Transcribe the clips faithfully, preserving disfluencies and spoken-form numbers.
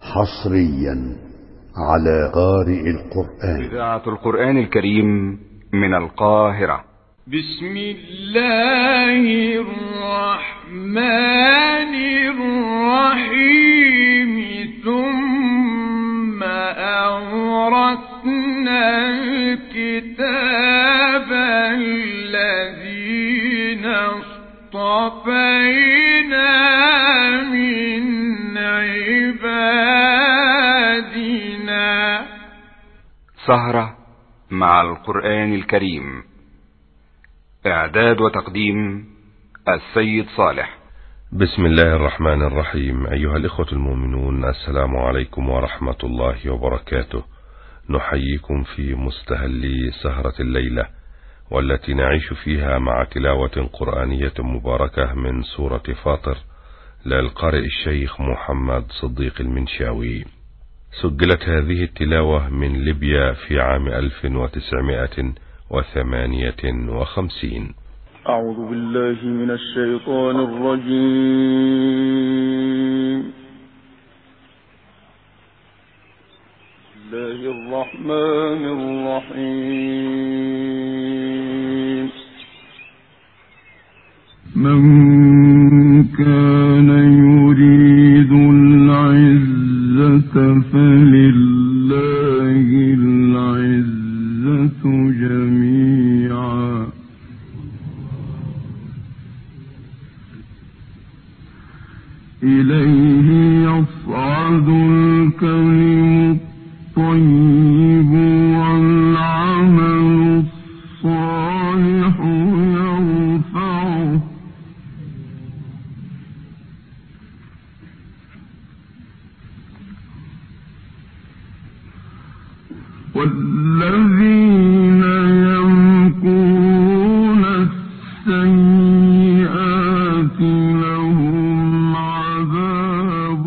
حصريا على قارئ القرآن. إذاعة القرآن الكريم من القاهرة. بسم الله الرحمن الرحيم. ثم أورثنا الكتاب الذين اصطفينا من عبادنا. سهرة مع القرآن الكريم. إعداد وتقديم السيد صالح. بسم الله الرحمن الرحيم. أيها الإخوة المؤمنون، السلام عليكم ورحمة الله وبركاته. نحييكم في مستهل سهرة الليلة، والتي نعيش فيها مع تلاوة قرآنية مباركة من سورة فاطر للقارئ الشيخ محمد صديق المنشاوي. سجلت هذه التلاوة من ليبيا في عام ألف وتسعمائة وثمانية وخمسين. أعوذ بالله من الشيطان الرجيم. بسم الله الرحمن الرحيم. من كان يريد العزة فلله العزة جميعا. إليه يصعد الكلم الطيب والعمل الصالح يرفعه. والذين يمكرون السيئات لهم عذاب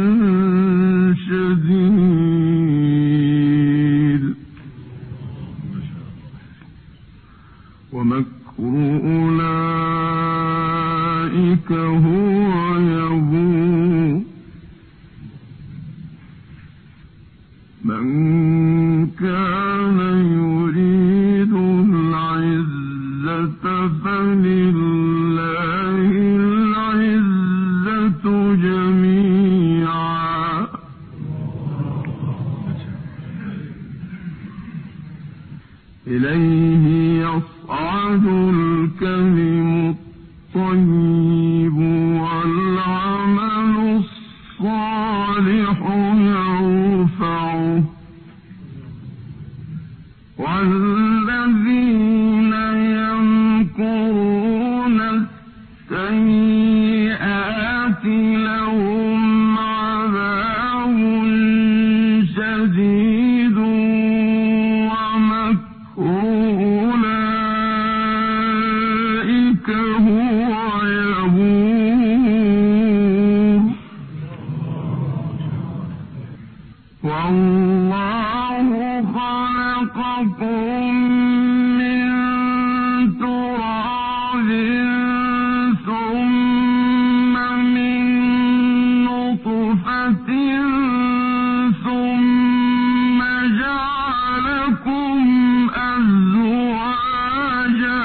شديد ومكر أولئك هو يبور. من كان يريد العزة فلله العزة جميعا. إليه يصعد الكلم الطيب والعمل الصالح يرفعه. والذين يمكرون السيئات لهم عذاب شديد ومكر أولئك هو يبور. والله خلقكم من تراب ثم من نطفة ثم جعلكم أزواجا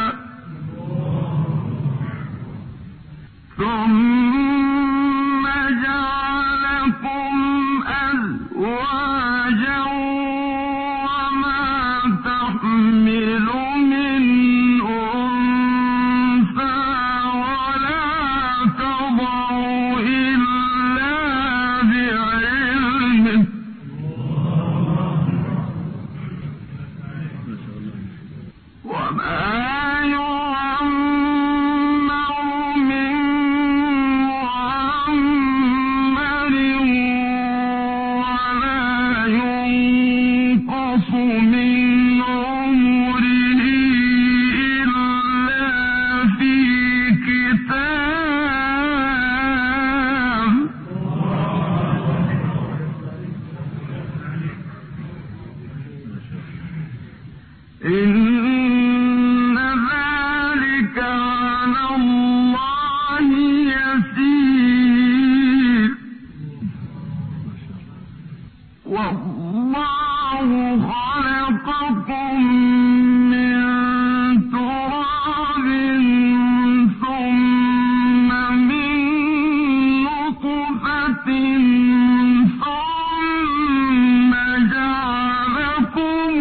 ثم جعلكم أزواجا تحمل من أنثى ولا تضع إلا بعلمه. وما يعمر من معمر ولا ينقص من إن ذلك على الله يسير. والله خلقكم من تراب ثم من نطفة ثم جعلكم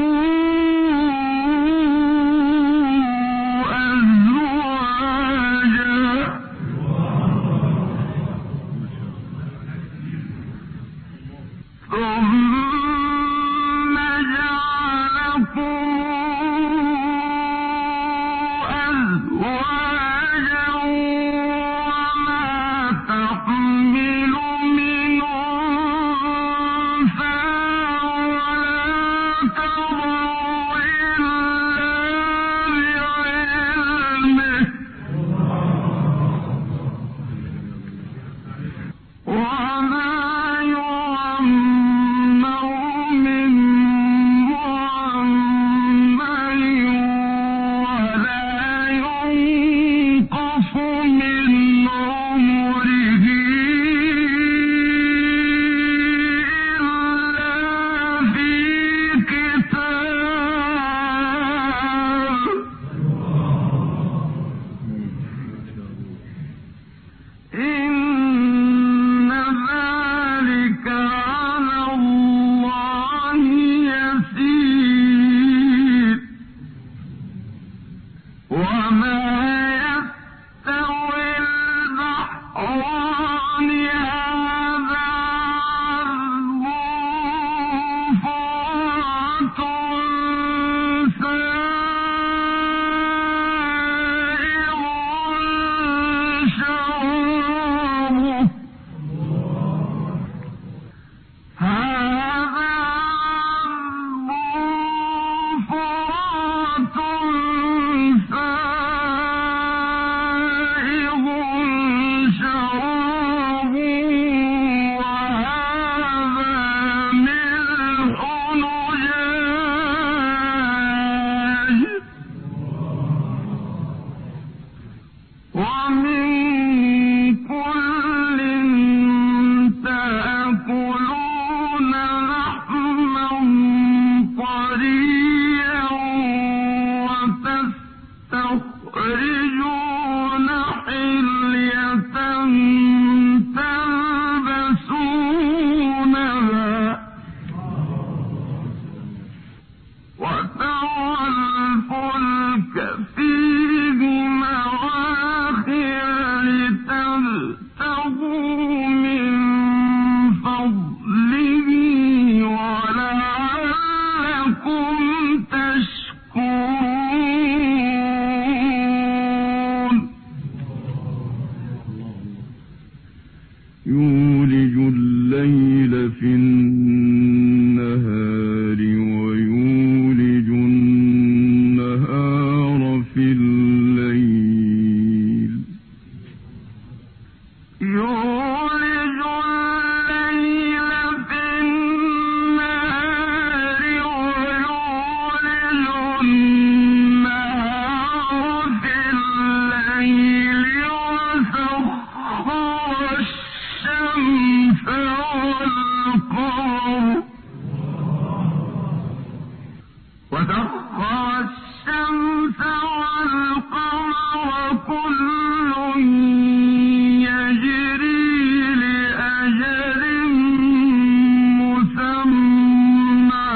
يولج الليل في النهار ويولج النهار في الليل يولج الليل في النهار ويولج النهار في الليل وسخر الشمس والقمر وسخر الشمس والقمر كل يجري لأجل مسمى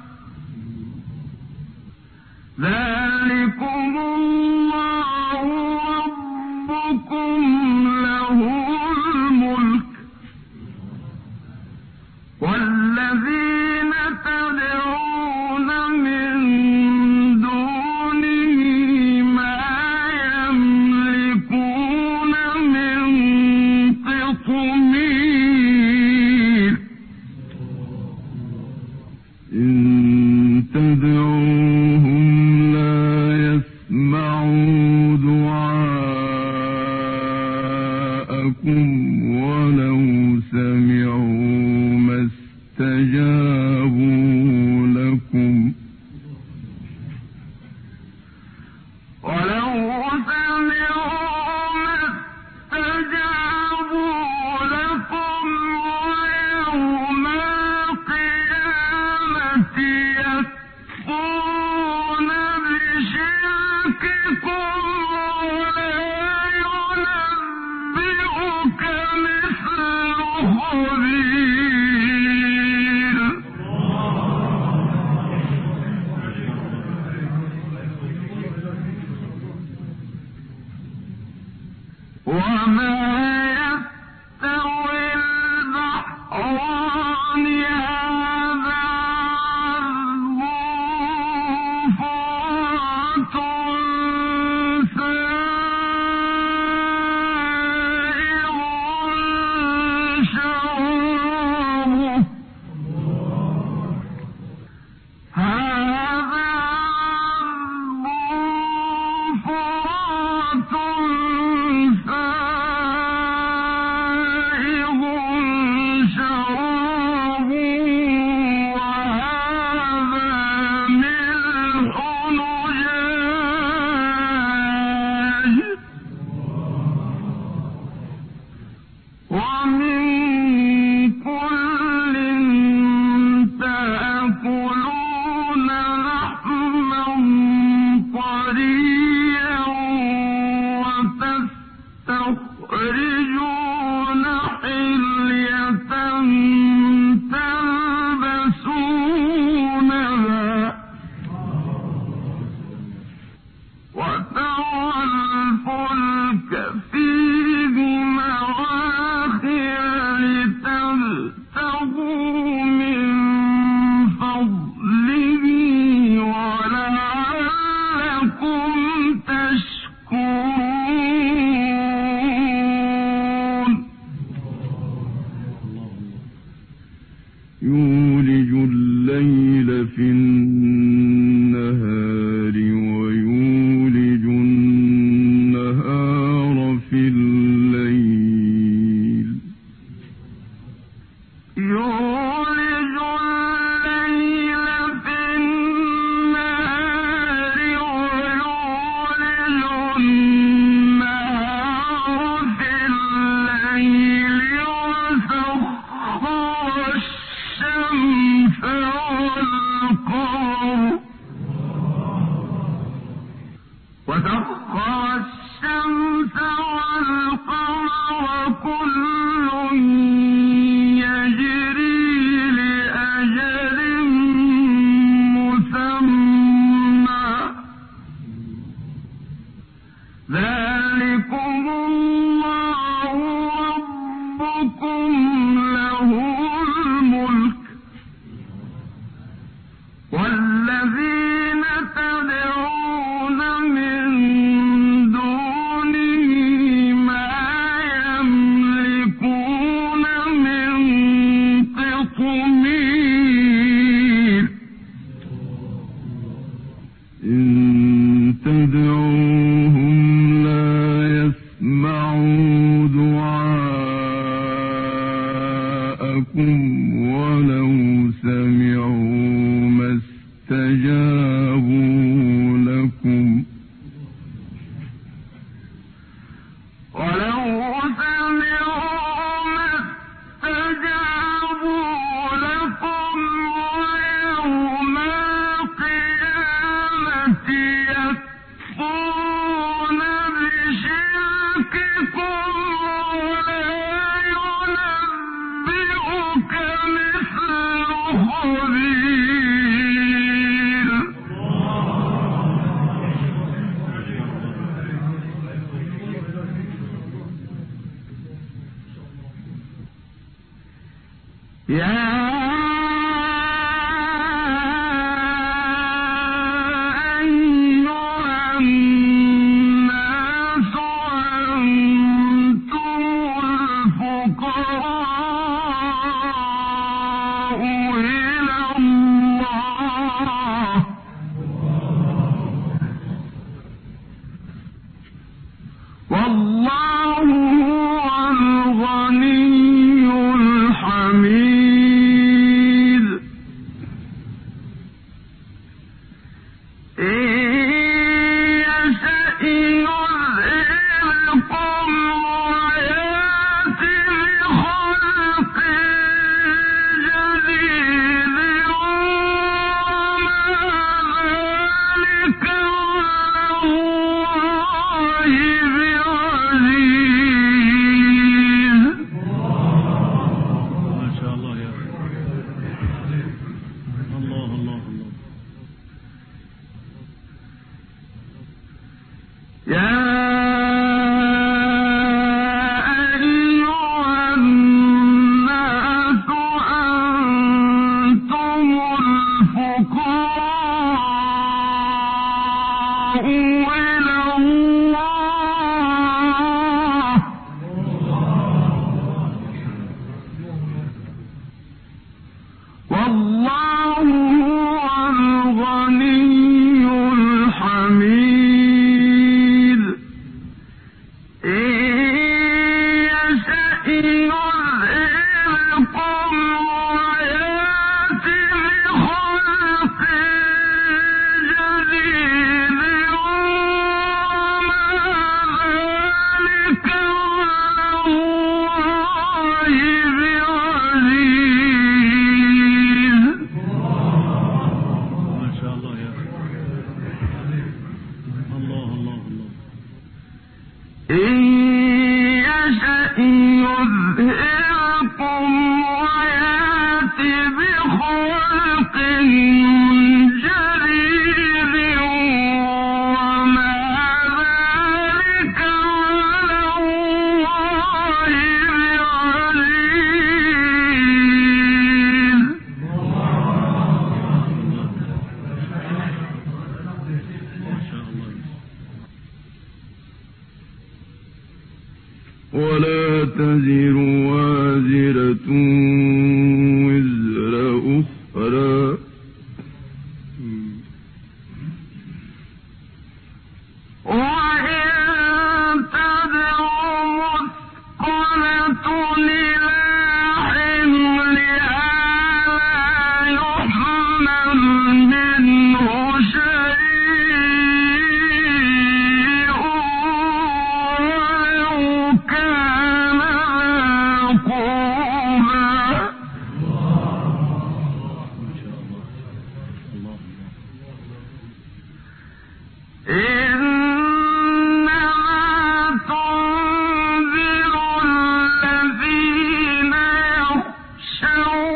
ذلكم الله ربكم له الملك والذين تدعون من دونه ما يملكون من قطمير إن تدعوهم لا يسمعوا دعاءكم ولو سمعوا ما استجابوا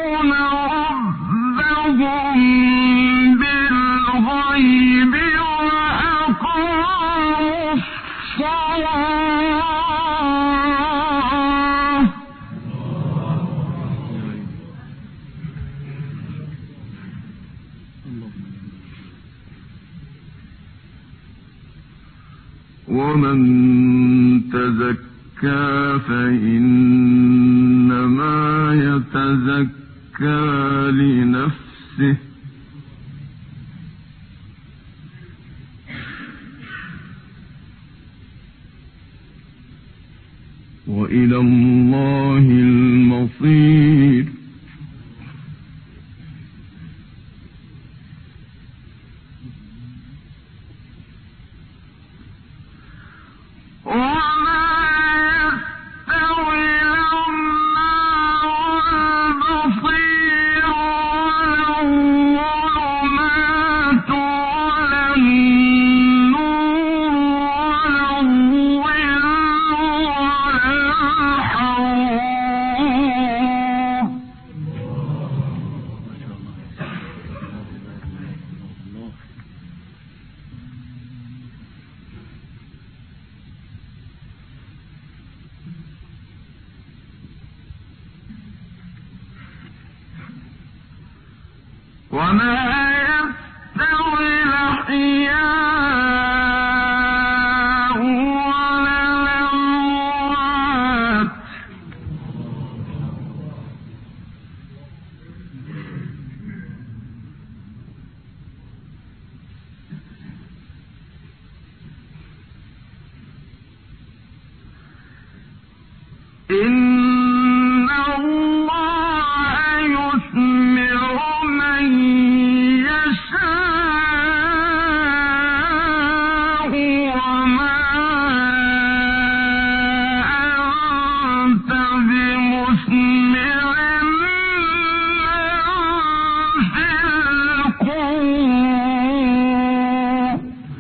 بالغيب وأقاموا الصلاة ومن تزكى فإنما يتزكى لنفسه وإلى الله المصير وما يستوي الأحياء ولا الأموات إن الله يسمع من يشاء وما أنت بمسمع من في القبور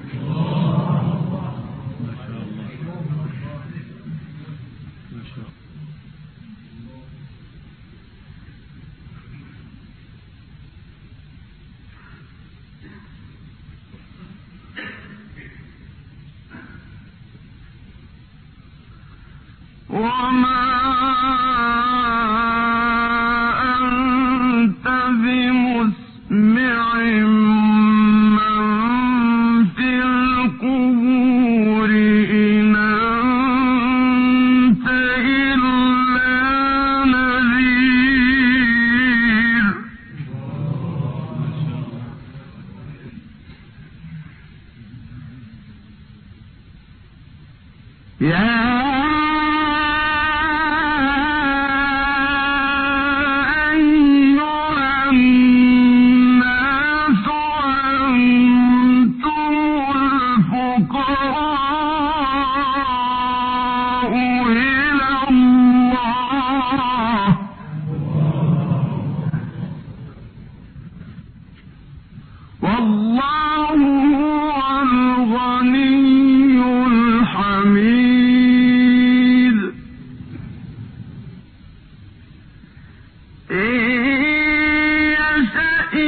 وما أنت بمسمع من في القبور إن أنت إلا نذير يا والله هو الغني الحميد إن يشأ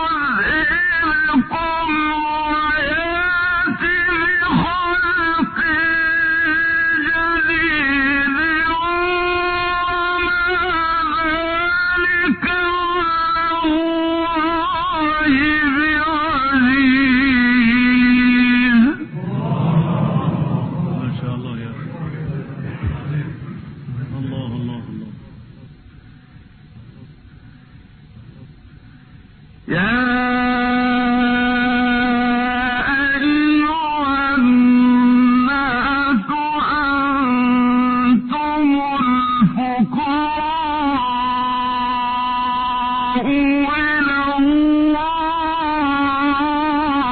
يذهبكم ويأت بخلق جديد وما ذلك على الله بعزيز ما شاء الله يا أخي الله الله الله يا أيها الناس أنتم الفقراء إلى الله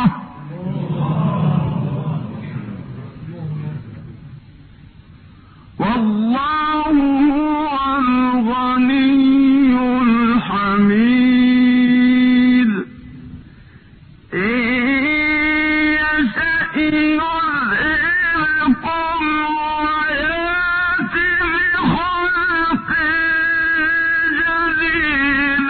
والله هو الغني الحميد إن يشأ يذهبكم ويأت بخلق جديد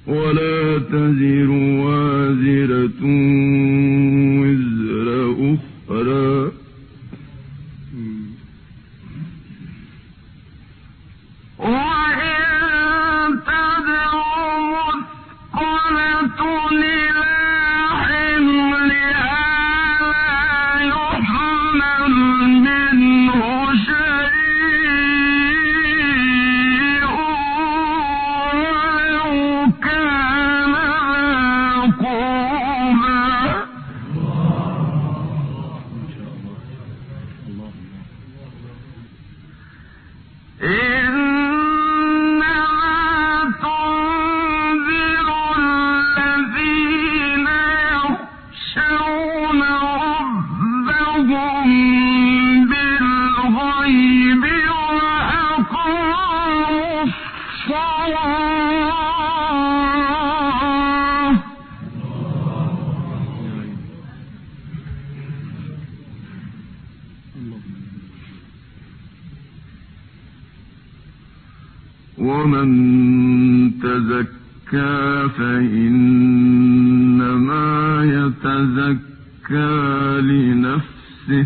ولا تزر وازرة وزر أخرى وإن تدع مثقلة إلى حملها لا يحمل منه شيء ولو كان ذا قربى ومن تزكى فإنما يتزكى لنفسه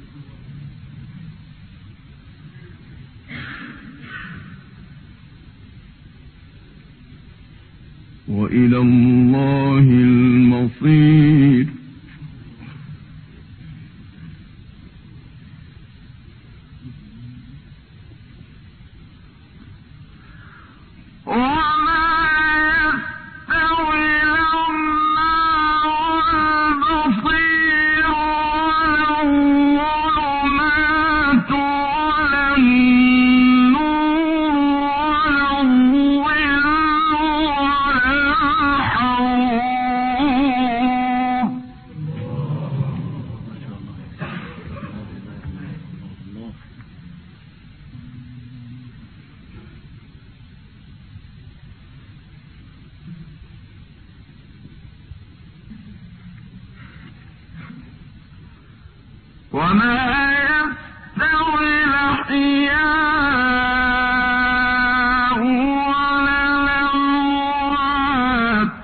وإلى الله المصير وما يستوي الأحياء ولا الأموات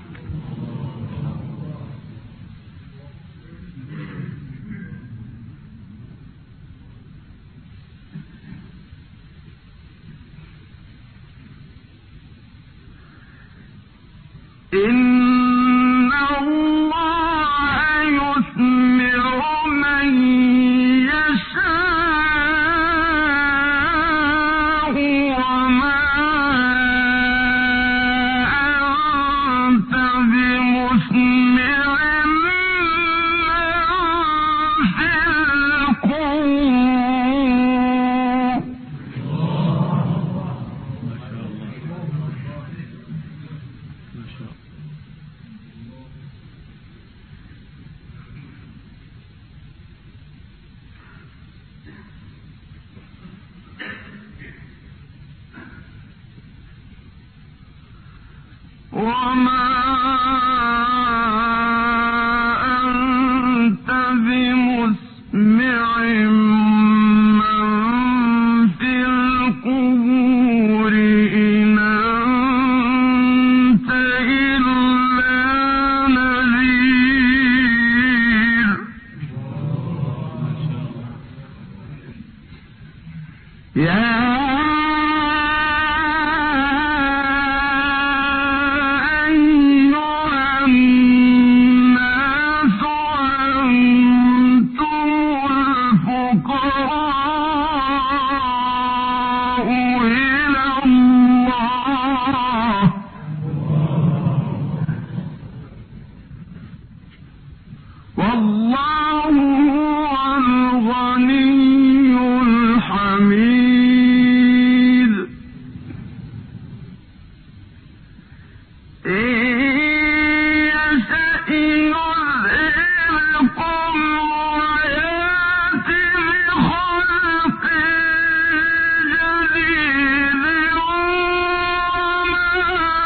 إن الله يسمع من يشاء وما أنت بمسمع من في القبور وما أنت بمسمع من في القبور إن أنت إلا نذير يا والله هو الغني الحميد إن يشأ يذهبكم ويأت بخلق جديد وما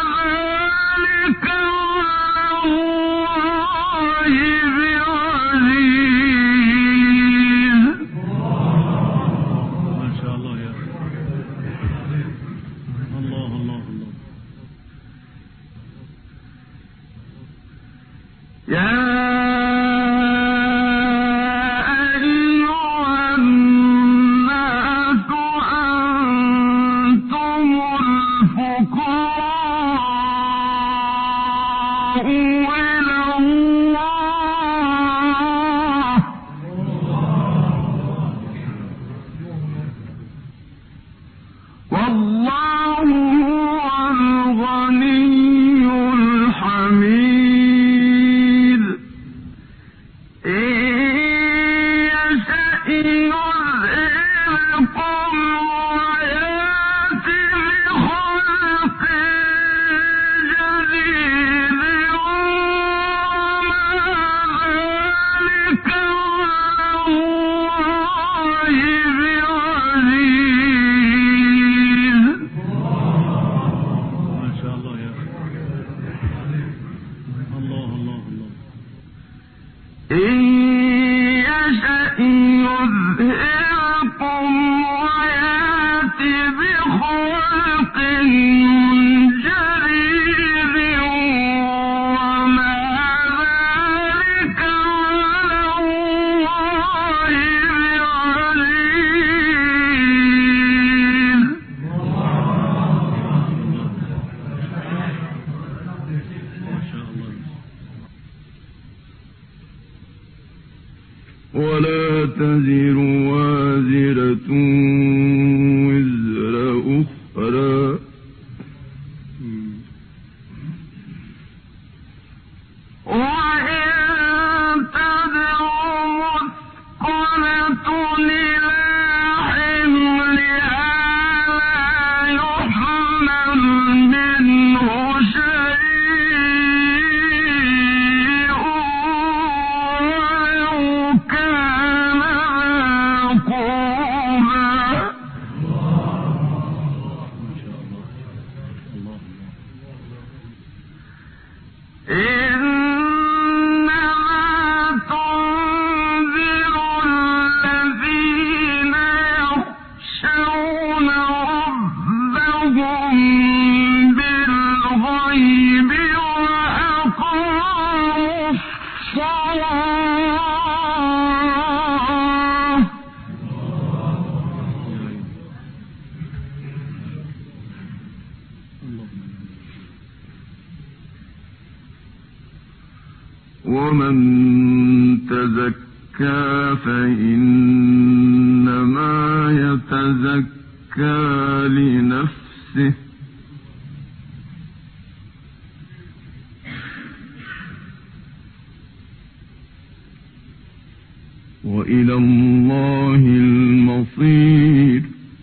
ومن تزكى فإنما يتزكى لنفسه وإلى الله المصير.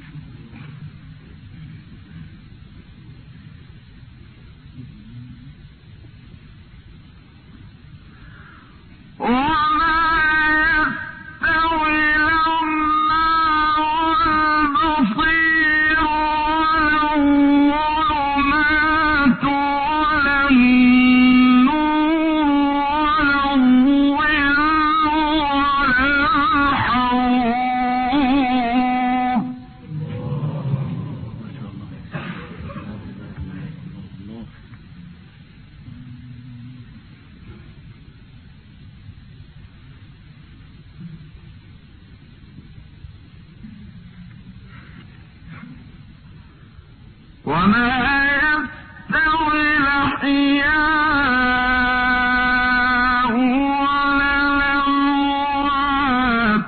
وما يستوي الأحياء ولا الأموات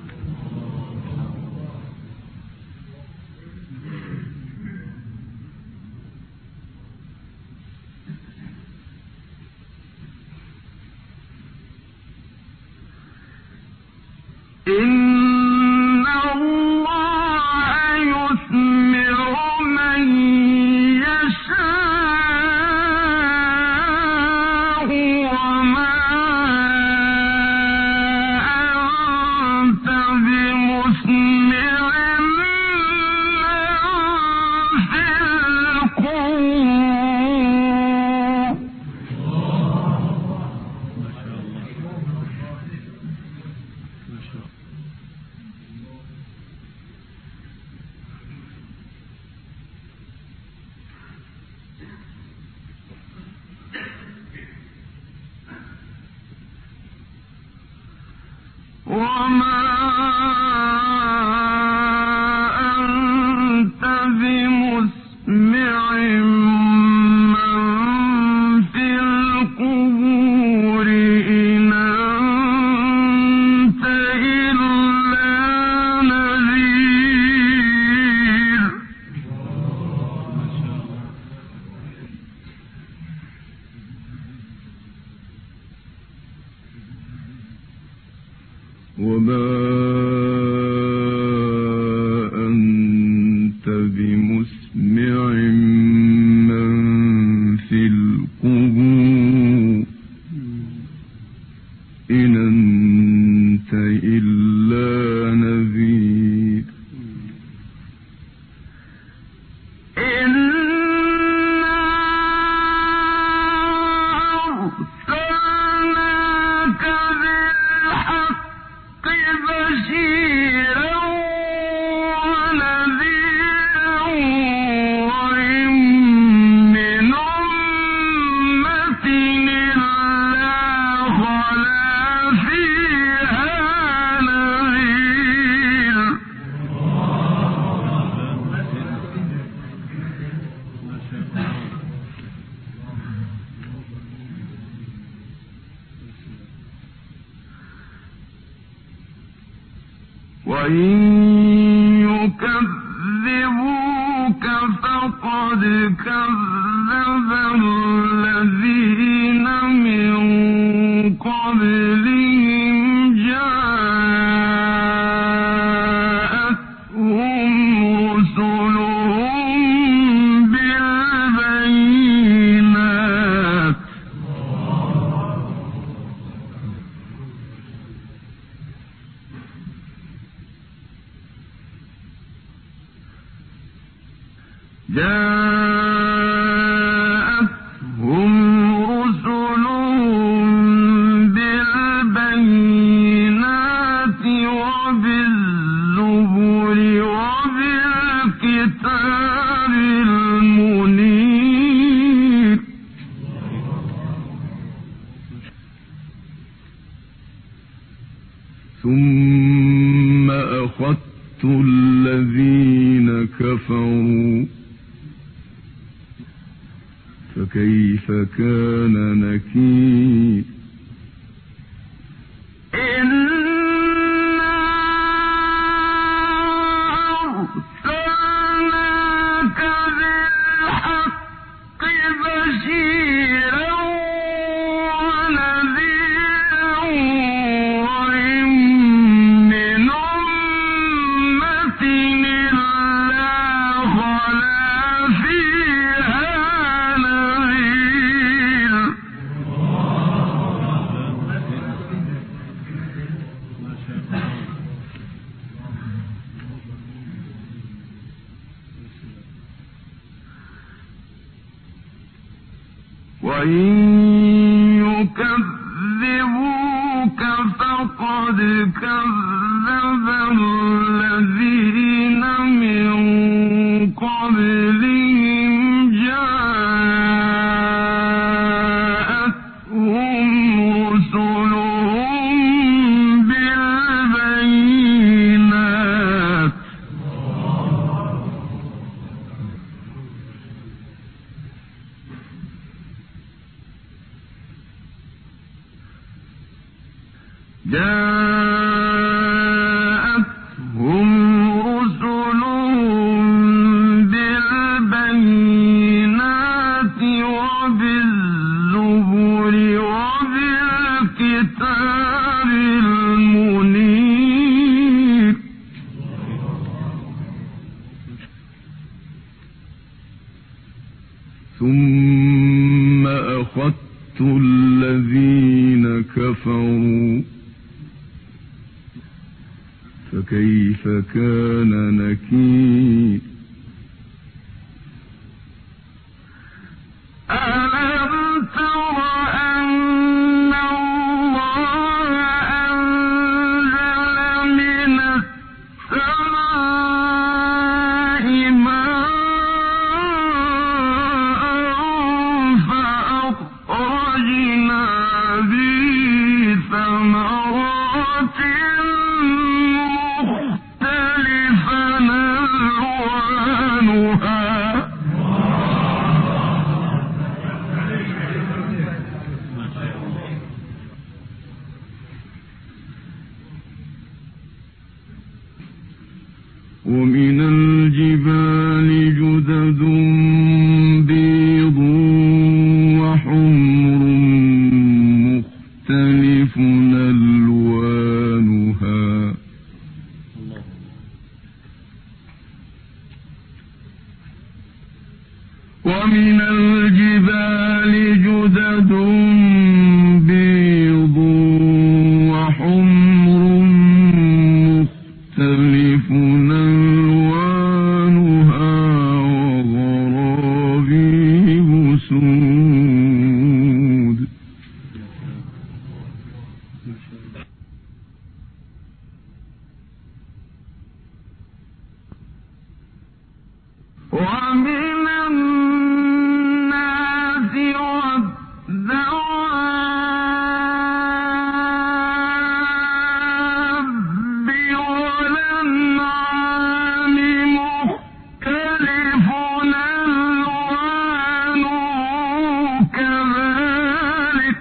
إن الله يسمع من يشاء وما أنت بمسمع من في القبور. وما أنت بمسمع من في القبور إن أنت إلا نذير. وما أنت بمسمع من في القبور إن أنت إلا نذير. بشيرا ونذيرا وإن من أمة إلا خلا فيها نذير. وإن يكذبوك فقد كذب الذين من قبلهم جاءتهم رسلهم بالبينات جاءتهم رسلهم بالبينات وبالزبر وبالكتاب المنير. ثم أخذت الذين كفروا فكيف كان نكير. وإن يكذبوك فقد كذب الذين من قبلهم جاءتهم رسلهم بالبينات جاءتهم رسلهم بالبينات وبالزبر وبالكتاب المنير ثم أخذت الذين كفروا فكيف كان نكير ألم تر أن الله أنزل من السماء ماء فأخرجنا به ثمرات ومن الجبال جدد بيض وحمر مختلف ألوانها ومن الجبال جدد بيض وحمر مختلف ألوانها وغرابيب سود ومن الناس والدواب والأنعام مختلف ألوانه كذلك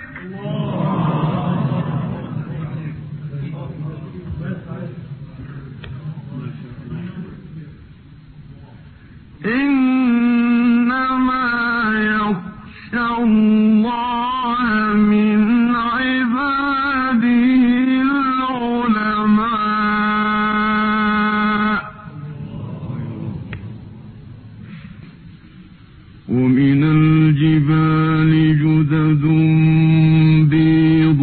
إنما يخشى الله من عباده العلماء ومن الجبال جدد بيض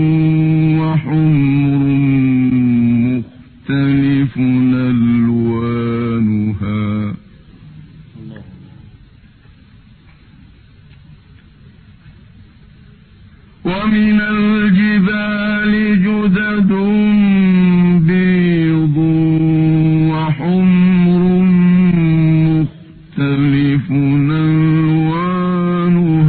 وحمر مختلف ألوانها ومن الجبال جدد بيض وحمر مختلف ألوانها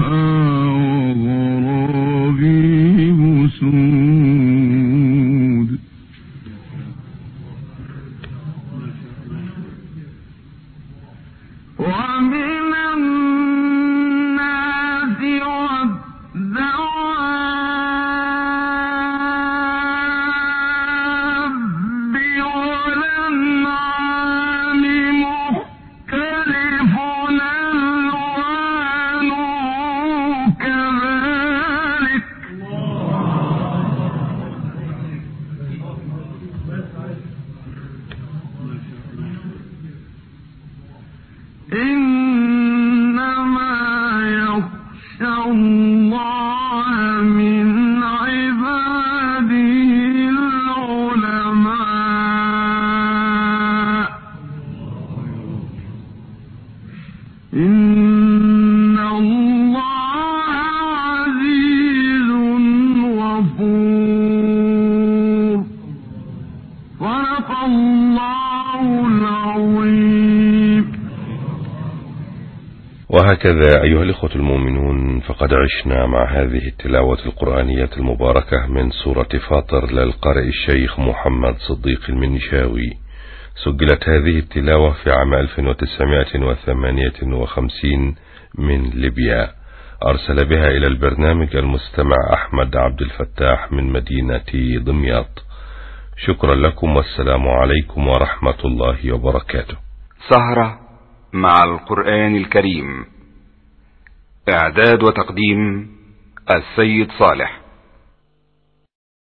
إن الله عزيز غفور. صدق الله العظيم. وهكذا أيها الإخوة المؤمنون، فقد عشنا مع هذه التلاوة القرآنية المباركة من سورة فاطر للقارئ الشيخ محمد صديق المنشاوي. سجلت هذه التلاوة في عام ألف وتسعمائة وثمانية وخمسين من ليبيا. أرسل بها إلى البرنامج المستمع أحمد عبد الفتاح من مدينة دمياط. شكرا لكم، والسلام عليكم ورحمة الله وبركاته. سهرة مع القرآن الكريم. إعداد وتقديم السيد صالح.